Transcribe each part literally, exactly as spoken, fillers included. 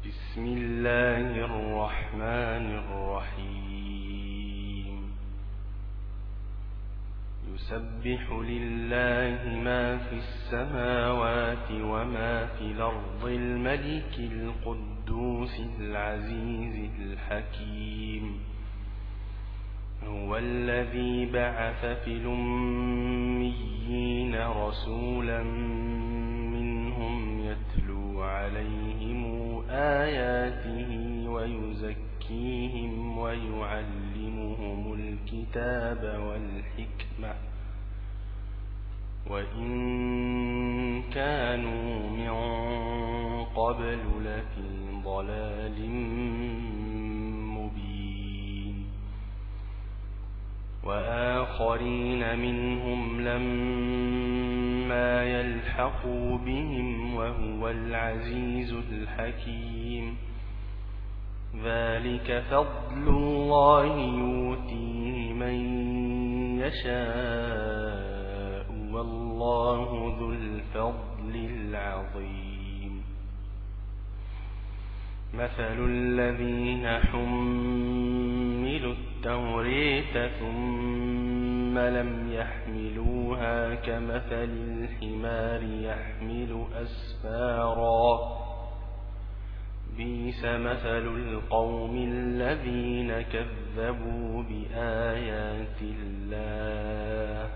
بسم الله الرحمن الرحيم يسبح لله ما في السماوات وما في الأرض الملك القدوس العزيز الحكيم هو الذي بعث في الأميين رسولا منهم يتلو عليهم آياته ويزكيهم ويعلمهم الكتاب والحكمة وإن كانوا من قبل لفي ضلال مبين وآخرين منهم لما يلحقوا بهم وهو العزيز الحكيم ذلك فضل الله يؤتيه من يشاء والله ذو الفضل العظيم مثل الذين حملوا التوراة ثم لم يحملوها كمثل الحمار يحمل أسفارا بئس مثل القوم الذين كذبوا بآيات الله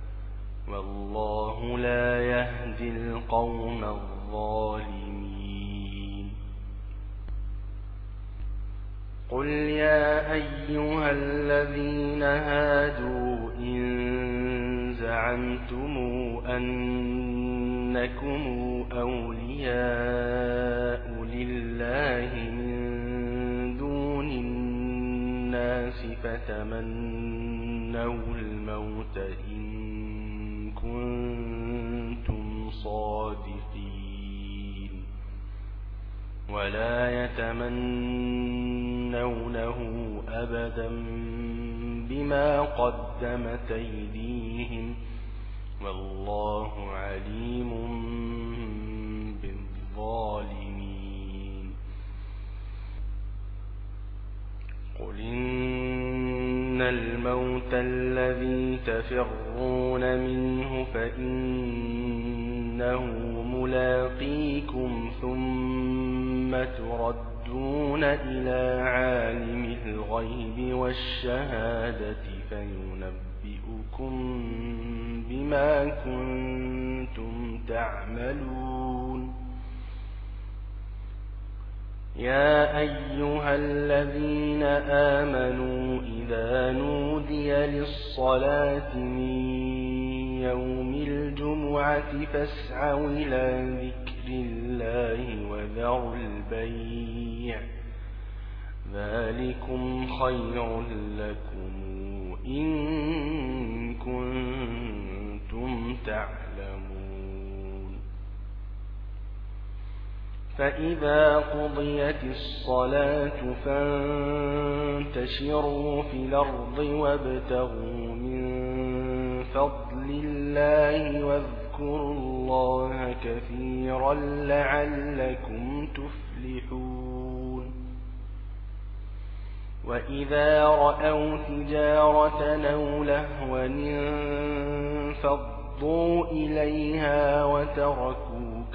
والله لا يهدي القوم الظالمين قل يا أيها الذين هادوا إن زعمتم أنكم أولياء لله من دون الناس فتمنوا الموت إن كنتم صادقين ولا يتمنونه أبدا بما قدمت أيديهم والله عليم بالظالمين قل إن الموت الذي تفرون منه فإنه ملاقيكم ثم تردون إلى عالم الغيب والشهادة فينبئكم بما كنتم تعملون يا أيها الذين آمنوا إذا نودي للصلاة من يوم الجمعة فاسعوا إلى ذكر الله وذروا البيع ذلكم خير لكم إن كنتم تعلمون فإذا قضيت الصلاة فانتشروا في الأرض وابتغوا من فضل الله واذكروا الله كثيرا لعلكم تفلحون وإذا رأوا تجارة أو لهوا انفضوا إليها وتركوك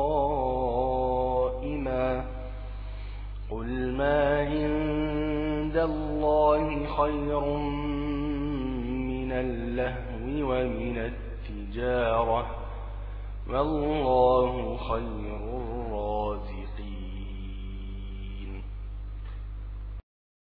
قائما قل ما عند الله خير من اللهو ومن التجارة والله خير